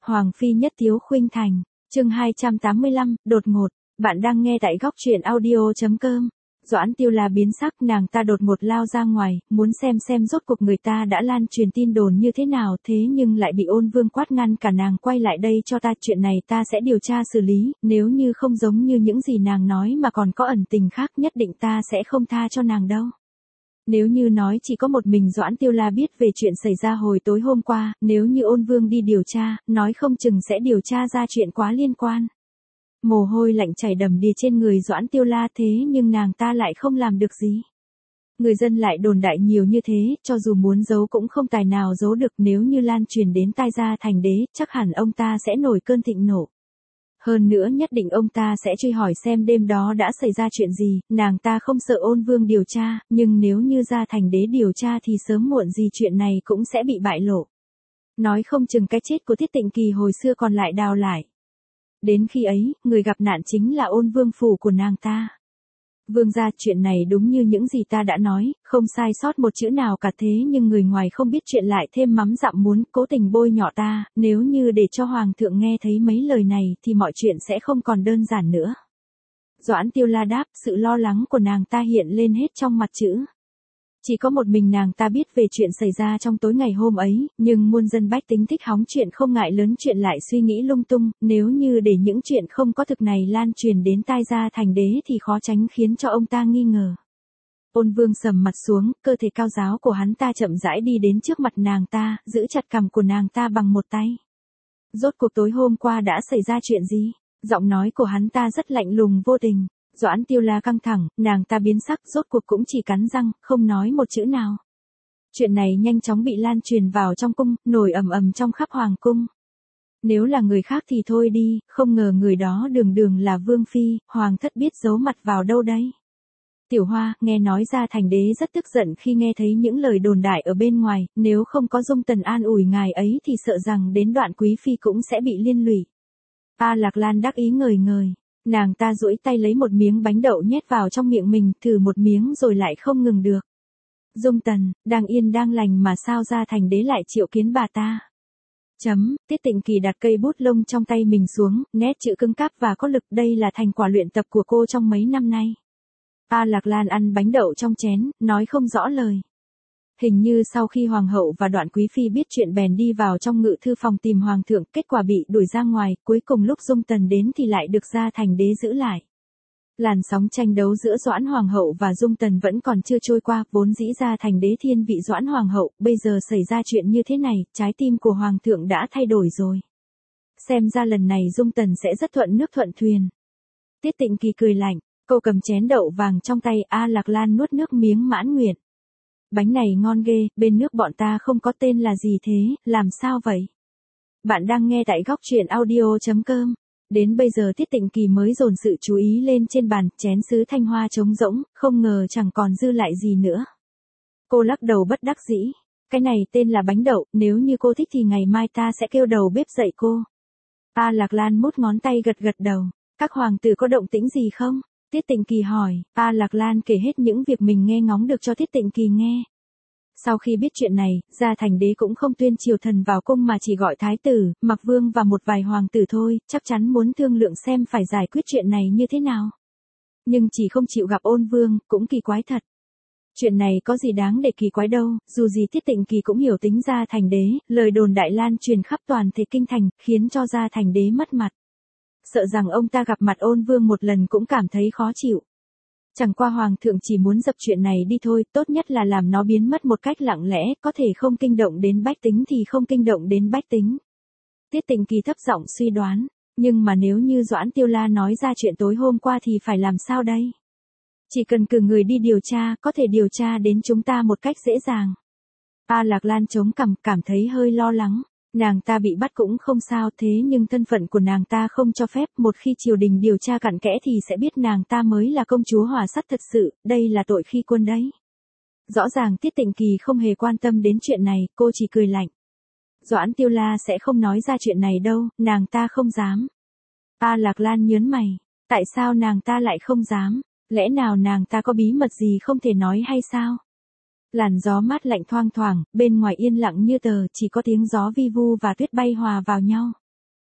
Hoàng phi nhất tiếu khuynh thành, chương 285, đột ngột, bạn đang nghe tại góc truyện audio.com. Doãn Tiêu La biến sắc, nàng ta đột ngột lao ra ngoài, muốn xem rốt cuộc người ta đã lan truyền tin đồn như thế nào, thế nhưng lại bị Ôn Vương quát ngăn cả nàng, quay lại đây cho ta, chuyện này ta sẽ điều tra xử lý, nếu như không giống như những gì nàng nói mà còn có ẩn tình khác, nhất định ta sẽ không tha cho nàng đâu. Nếu như nói chỉ có một mình Doãn Tiêu La biết về chuyện xảy ra hồi tối hôm qua, nếu như Ôn Vương đi điều tra, nói không chừng sẽ điều tra ra chuyện quá liên quan. Mồ hôi lạnh chảy đầm đìa trên người Doãn Tiêu La, thế nhưng nàng ta lại không làm được gì. Người dân lại đồn đại nhiều như thế, cho dù muốn giấu cũng không tài nào giấu được, nếu như lan truyền đến tai Gia Thành Đế, chắc hẳn ông ta sẽ nổi cơn thịnh nộ. Hơn nữa nhất định ông ta sẽ truy hỏi xem đêm đó đã xảy ra chuyện gì, nàng ta không sợ Ôn Vương điều tra, nhưng nếu như Gia Thành Đế điều tra thì sớm muộn gì chuyện này cũng sẽ bị bại lộ. Nói không chừng cái chết của Tiết Tịnh Kỳ hồi xưa còn lại đào lại. Đến khi ấy, người gặp nạn chính là Ôn Vương phủ của nàng ta. Vương gia, chuyện này đúng như những gì ta đã nói, không sai sót một chữ nào cả, thế nhưng người ngoài không biết chuyện lại thêm mắm dặm muối, cố tình bôi nhọ ta, nếu như để cho Hoàng thượng nghe thấy mấy lời này thì mọi chuyện sẽ không còn đơn giản nữa. Doãn Tiêu La đáp, sự lo lắng của nàng ta hiện lên hết trong mặt chữ. Chỉ có một mình nàng ta biết về chuyện xảy ra trong tối ngày hôm ấy, nhưng muôn dân bách tính thích hóng chuyện không ngại lớn chuyện lại suy nghĩ lung tung, nếu như để những chuyện không có thực này lan truyền đến tai Gia Thành Đế thì khó tránh khiến cho ông ta nghi ngờ. Ôn Vương sầm mặt xuống, cơ thể cao ráo của hắn ta chậm rãi đi đến trước mặt nàng ta, giữ chặt cằm của nàng ta bằng một tay. Rốt cuộc tối hôm qua đã xảy ra chuyện gì? Giọng nói của hắn ta rất lạnh lùng vô tình. Doãn Tiêu La căng thẳng, nàng ta biến sắc, rốt cuộc cũng chỉ cắn răng, không nói một chữ nào. Chuyện này nhanh chóng bị lan truyền vào trong cung, nổi ầm ầm trong khắp hoàng cung. Nếu là người khác thì thôi đi, không ngờ người đó đường là Vương phi, hoàng thất biết giấu mặt vào đâu đấy. Tiểu Hoa, nghe nói Gia Thành Đế rất tức giận khi nghe thấy những lời đồn đại ở bên ngoài, nếu không có Dung Tần an ủi ngài ấy thì sợ rằng đến đoạn quý phi cũng sẽ bị liên lụy. A Lạc Lan đắc ý ngời ngời. Nàng ta duỗi tay lấy một miếng bánh đậu nhét vào trong miệng mình, thử một miếng rồi lại không ngừng được. Dung Tần, đang yên đang lành mà sao Gia Thành Đế lại triệu kiến bà ta? Tiết Tịnh Kỳ đặt cây bút lông trong tay mình xuống, nét chữ cứng cáp và có lực, đây là thành quả luyện tập của cô trong mấy năm nay. A Lạc Lan ăn bánh đậu trong chén, nói không rõ lời. Hình như sau khi Hoàng hậu và Đoạn Quý phi biết chuyện bèn đi vào trong ngự thư phòng tìm Hoàng thượng, kết quả bị đuổi ra ngoài, cuối cùng lúc Dung Tần đến thì lại được Gia Thành Đế giữ lại. Làn sóng tranh đấu giữa Doãn Hoàng hậu và Dung Tần vẫn còn chưa trôi qua, vốn dĩ Gia Thành Đế thiên vị Doãn Hoàng hậu, bây giờ xảy ra chuyện như thế này, trái tim của Hoàng thượng đã thay đổi rồi. Xem ra lần này Dung Tần sẽ rất thuận nước thuận thuyền. Tiết Tịnh Kỳ cười lạnh, cô cầm chén đậu vàng trong tay, A Lạc Lan nuốt nước miếng mãn nguyện. Bánh này ngon ghê, bên nước bọn ta không có tên là gì thế, làm sao vậy? Bạn đang nghe tại góc truyện audio.com. Đến bây giờ Tiết Tịnh Kỳ mới dồn sự chú ý lên trên bàn, chén sứ thanh hoa trống rỗng, không ngờ chẳng còn dư lại gì nữa. Cô lắc đầu bất đắc dĩ. Cái này tên là bánh đậu, nếu như cô thích thì ngày mai ta sẽ kêu đầu bếp dạy cô. A Lạc Lan mút ngón tay gật đầu. Các hoàng tử có động tĩnh gì không? Tiết Tịnh Kỳ hỏi. A Lạc Lan kể hết những việc mình nghe ngóng được cho Tiết Tịnh Kỳ nghe. Sau khi biết chuyện này, Gia Thành Đế cũng không tuyên triều thần vào cung mà chỉ gọi thái tử, Mặc Vương và một vài hoàng tử thôi, chắc chắn muốn thương lượng xem phải giải quyết chuyện này như thế nào. Nhưng chỉ không chịu gặp Ôn Vương, cũng kỳ quái thật. Chuyện này có gì đáng để kỳ quái đâu, dù gì Tiết Tịnh Kỳ cũng hiểu tính Gia Thành Đế, lời đồn đại lan truyền khắp toàn thể kinh thành, khiến cho Gia Thành Đế mất mặt. Sợ rằng ông ta gặp mặt Ôn Vương một lần cũng cảm thấy khó chịu. Chẳng qua Hoàng thượng chỉ muốn dập chuyện này đi thôi, tốt nhất là làm nó biến mất một cách lặng lẽ, có thể không kinh động đến bách tính thì không kinh động đến bách tính. Tiết Tịnh Kỳ thấp giọng suy đoán, nhưng mà nếu như Doãn Tiêu La nói ra chuyện tối hôm qua thì phải làm sao đây? Chỉ cần cử người đi điều tra, có thể điều tra đến chúng ta một cách dễ dàng. A Lạc Lan chống cằm, cảm thấy hơi lo lắng. Nàng ta bị bắt cũng không sao, thế nhưng thân phận của nàng ta không cho phép, một khi triều đình điều tra cặn kẽ thì sẽ biết nàng ta mới là công chúa Hòa Sắt thật sự, đây là tội khi quân đấy. Rõ ràng Tiết Tịnh Kỳ không hề quan tâm đến chuyện này, cô chỉ cười lạnh. Doãn Tiêu La sẽ không nói ra chuyện này đâu, nàng ta không dám. A Lạc Lan nhớn mày, tại sao nàng ta lại không dám, lẽ nào nàng ta có bí mật gì không thể nói hay sao? Làn gió mát lạnh thoang thoảng, bên ngoài yên lặng như tờ, chỉ có tiếng gió vi vu và tuyết bay hòa vào nhau.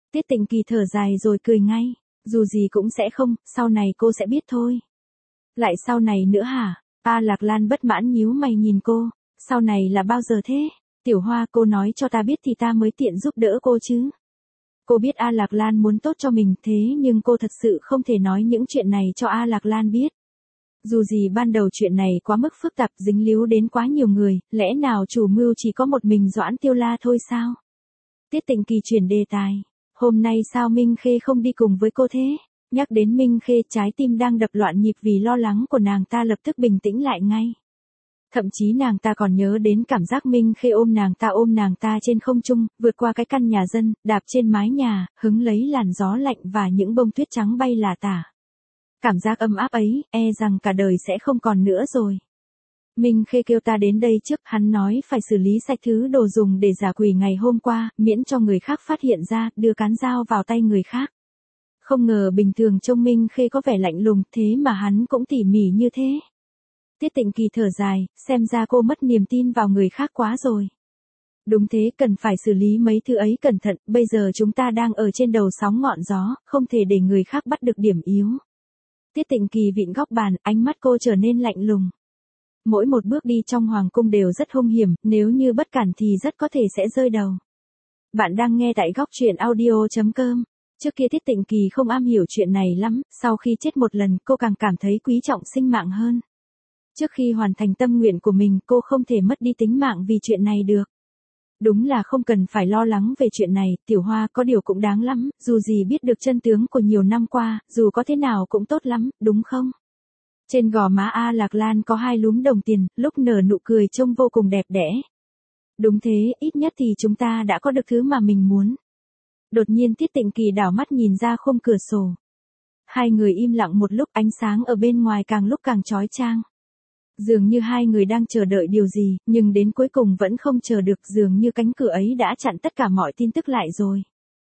Tiết Tịnh Kỳ thở dài rồi cười ngay. Dù gì cũng sẽ không, sau này cô sẽ biết thôi. Lại sau này nữa hả? A Lạc Lan bất mãn nhíu mày nhìn cô. Sau này là bao giờ thế? Tiểu Hoa, cô nói cho ta biết thì ta mới tiện giúp đỡ cô chứ. Cô biết A Lạc Lan muốn tốt cho mình thế nhưng cô thật sự không thể nói những chuyện này cho A Lạc Lan biết. Dù gì ban đầu chuyện này quá mức phức tạp, dính líu đến quá nhiều người, lẽ nào chủ mưu chỉ có một mình Doãn Tiêu La thôi sao? Tiết Tịnh Kỳ chuyển đề tài. Hôm nay sao Minh Khê không đi cùng với cô thế? Nhắc đến Minh Khê, trái tim đang đập loạn nhịp vì lo lắng của nàng ta lập tức bình tĩnh lại ngay. Thậm chí nàng ta còn nhớ đến cảm giác Minh Khê ôm nàng ta trên không trung, vượt qua cái căn nhà dân, đạp trên mái nhà, hứng lấy làn gió lạnh và những bông tuyết trắng bay lả tả. Cảm giác ấm áp ấy, e rằng cả đời sẽ không còn nữa rồi. Minh Khê kêu ta đến đây trước, hắn nói phải xử lý sạch thứ đồ dùng để giả quỷ ngày hôm qua, miễn cho người khác phát hiện ra, đưa cán dao vào tay người khác. Không ngờ bình thường trông Minh Khê có vẻ lạnh lùng, thế mà hắn cũng tỉ mỉ như thế. Tiết Tịnh Kỳ thở dài, xem ra cô mất niềm tin vào người khác quá rồi. Đúng thế, cần phải xử lý mấy thứ ấy cẩn thận, bây giờ chúng ta đang ở trên đầu sóng ngọn gió, không thể để người khác bắt được điểm yếu. Tiết Tịnh Kỳ vịn góc bàn, ánh mắt cô trở nên lạnh lùng. Mỗi một bước đi trong hoàng cung đều rất hung hiểm, nếu như bất cẩn thì rất có thể sẽ rơi đầu. Bạn đang nghe tại góc truyện audio.com. Trước kia Tiết Tịnh Kỳ không am hiểu chuyện này lắm, sau khi chết một lần cô càng cảm thấy quý trọng sinh mạng hơn. Trước khi hoàn thành tâm nguyện của mình cô không thể mất đi tính mạng vì chuyện này được. Đúng là không cần phải lo lắng về chuyện này, Tiểu Hoa có điều cũng đáng lắm, dù gì biết được chân tướng của nhiều năm qua, dù có thế nào cũng tốt lắm, đúng không? Trên gò má A Lạc Lan có hai lúm đồng tiền, lúc nở nụ cười trông vô cùng đẹp đẽ. Đúng thế, ít nhất thì chúng ta đã có được thứ mà mình muốn. Đột nhiên Tiết Tịnh Kỳ đảo mắt nhìn ra khung cửa sổ. Hai người im lặng một lúc, ánh sáng ở bên ngoài càng lúc càng chói chang. Dường như hai người đang chờ đợi điều gì, nhưng đến cuối cùng vẫn không chờ được, dường như cánh cửa ấy đã chặn tất cả mọi tin tức lại rồi.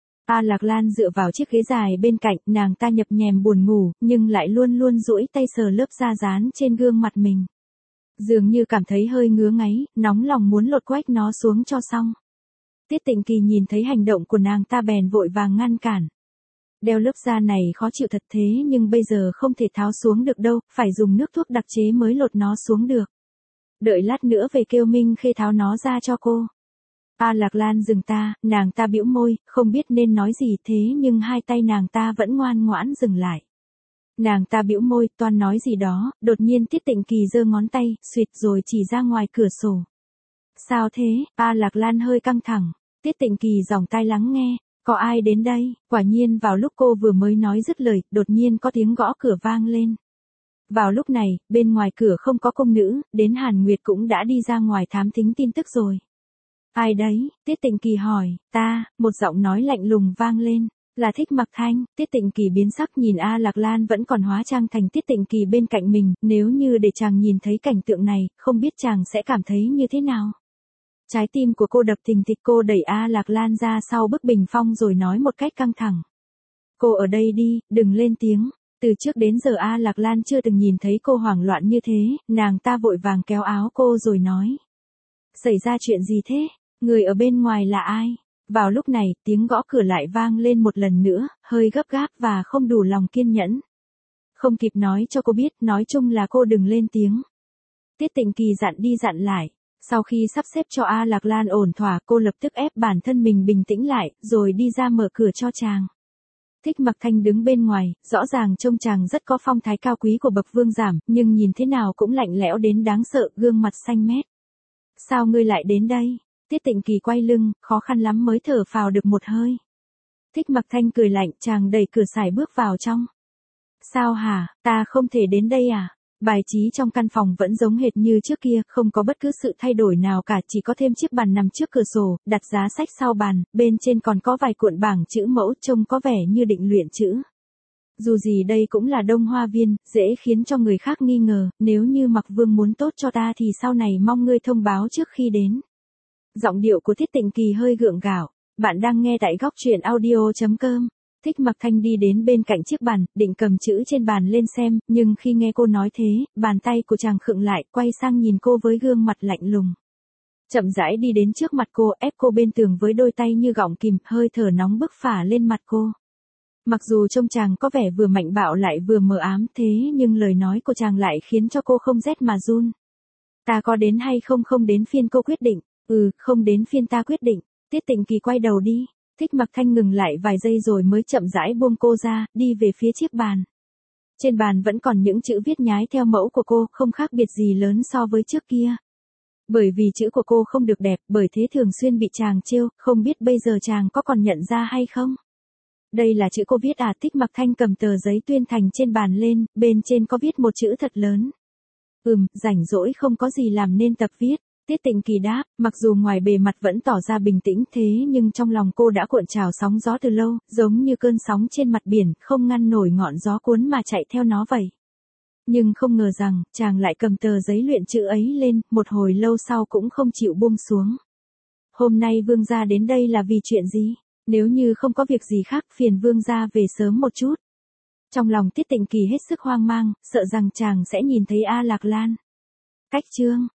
A Lạc Lan dựa vào chiếc ghế dài bên cạnh, nàng ta nhập nhèm buồn ngủ, nhưng lại luôn luôn duỗi tay sờ lớp da dán trên gương mặt mình. Dường như cảm thấy hơi ngứa ngáy, nóng lòng muốn lột quách nó xuống cho xong. Tiết Tịnh Kỳ nhìn thấy hành động của nàng ta bèn vội vàng ngăn cản. Đeo lớp da này khó chịu thật thế nhưng bây giờ không thể tháo xuống được đâu, phải dùng nước thuốc đặc chế mới lột nó xuống được. Đợi lát nữa về kêu Minh Khê tháo nó ra cho cô. A Lạc Lan dừng ta, nàng ta bĩu môi, không biết nên nói gì thế nhưng hai tay nàng ta vẫn ngoan ngoãn dừng lại. Nàng ta bĩu môi, toan nói gì đó, đột nhiên Tiết Tịnh Kỳ giơ ngón tay, xuyệt rồi chỉ ra ngoài cửa sổ. Sao thế? A Lạc Lan hơi căng thẳng. Tiết Tịnh Kỳ giòng tai lắng nghe. Có ai đến đây? Quả nhiên vào lúc cô vừa mới nói dứt lời, đột nhiên có tiếng gõ cửa vang lên. Vào lúc này, bên ngoài cửa không có công nữ, đến Hàn Nguyệt cũng đã đi ra ngoài thám thính tin tức rồi. Ai đấy? Tiết Tịnh Kỳ hỏi. Ta, một giọng nói lạnh lùng vang lên. Là Thích Mặc Thanh. Tiết Tịnh Kỳ biến sắc nhìn A Lạc Lan vẫn còn hóa trang thành Tiết Tịnh Kỳ bên cạnh mình, nếu như để chàng nhìn thấy cảnh tượng này, không biết chàng sẽ cảm thấy như thế nào. Trái tim của cô đập thình thịch, cô đẩy A Lạc Lan ra sau bức bình phong rồi nói một cách căng thẳng. Cô ở đây đi, đừng lên tiếng. Từ trước đến giờ A Lạc Lan chưa từng nhìn thấy cô hoảng loạn như thế, nàng ta vội vàng kéo áo cô rồi nói. Xảy ra chuyện gì thế? Người ở bên ngoài là ai? Vào lúc này, tiếng gõ cửa lại vang lên một lần nữa, hơi gấp gáp và không đủ lòng kiên nhẫn. Không kịp nói cho cô biết, nói chung là cô đừng lên tiếng. Tiết Tịnh Kỳ dặn đi dặn lại. Sau khi sắp xếp cho A Lạc Lan ổn thỏa, cô lập tức ép bản thân mình bình tĩnh lại, rồi đi ra mở cửa cho chàng. Thích Mặc Thanh đứng bên ngoài, rõ ràng trông chàng rất có phong thái cao quý của bậc vương giảm, nhưng nhìn thế nào cũng lạnh lẽo đến đáng sợ, gương mặt xanh mét. Sao ngươi lại đến đây? Tiết Tịnh Kỳ quay lưng, khó khăn lắm mới thở phào được một hơi. Thích Mặc Thanh cười lạnh, chàng đẩy cửa sải bước vào trong. Sao hả, ta không thể đến đây à? Bài trí trong căn phòng vẫn giống hệt như trước kia, không có bất cứ sự thay đổi nào cả, chỉ có thêm chiếc bàn nằm trước cửa sổ, đặt giá sách sau bàn, bên trên còn có vài cuộn bảng chữ mẫu trông có vẻ như định luyện chữ. Dù gì đây cũng là Đông Hoa Viên, dễ khiến cho người khác nghi ngờ, nếu như Mặc Vương muốn tốt cho ta thì sau này mong ngươi thông báo trước khi đến. Giọng điệu của Tiết Tịnh Kỳ hơi gượng gạo. Bạn đang nghe tại góc truyện audio.com. Thích Mặc Thanh đi đến bên cạnh chiếc bàn, định cầm chữ trên bàn lên xem, nhưng khi nghe cô nói thế, bàn tay của chàng khựng lại, quay sang nhìn cô với gương mặt lạnh lùng. Chậm rãi đi đến trước mặt cô, ép cô bên tường với đôi tay như gọng kìm, hơi thở nóng bức phả lên mặt cô. Mặc dù trông chàng có vẻ vừa mạnh bạo lại vừa mờ ám thế nhưng lời nói của chàng lại khiến cho cô không rét mà run. Ta có đến hay không không đến phiên cô quyết định. Không đến phiên ta quyết định. Tiết Tịnh Kỳ quay đầu đi. Thích Mặc Thanh ngừng lại vài giây rồi mới chậm rãi buông cô ra, đi về phía chiếc bàn. Trên bàn vẫn còn những chữ viết nhái theo mẫu của cô, không khác biệt gì lớn so với trước kia. Bởi vì chữ của cô không được đẹp, bởi thế thường xuyên bị chàng trêu, không biết bây giờ chàng có còn nhận ra hay không? Đây là chữ cô viết à? Thích Mặc Thanh cầm tờ giấy tuyên thành trên bàn lên, bên trên có viết một chữ thật lớn. Rảnh rỗi không có gì làm nên tập viết. Tiết Tịnh Kỳ đáp, mặc dù ngoài bề mặt vẫn tỏ ra bình tĩnh thế nhưng trong lòng cô đã cuộn trào sóng gió từ lâu, giống như cơn sóng trên mặt biển, không ngăn nổi ngọn gió cuốn mà chạy theo nó vậy. Nhưng không ngờ rằng, chàng lại cầm tờ giấy luyện chữ ấy lên, một hồi lâu sau cũng không chịu buông xuống. Hôm nay vương gia đến đây là vì chuyện gì? Nếu như không có việc gì khác, phiền vương gia về sớm một chút. Trong lòng Tiết Tịnh Kỳ hết sức hoang mang, sợ rằng chàng sẽ nhìn thấy A Lạc Lan. Cách chương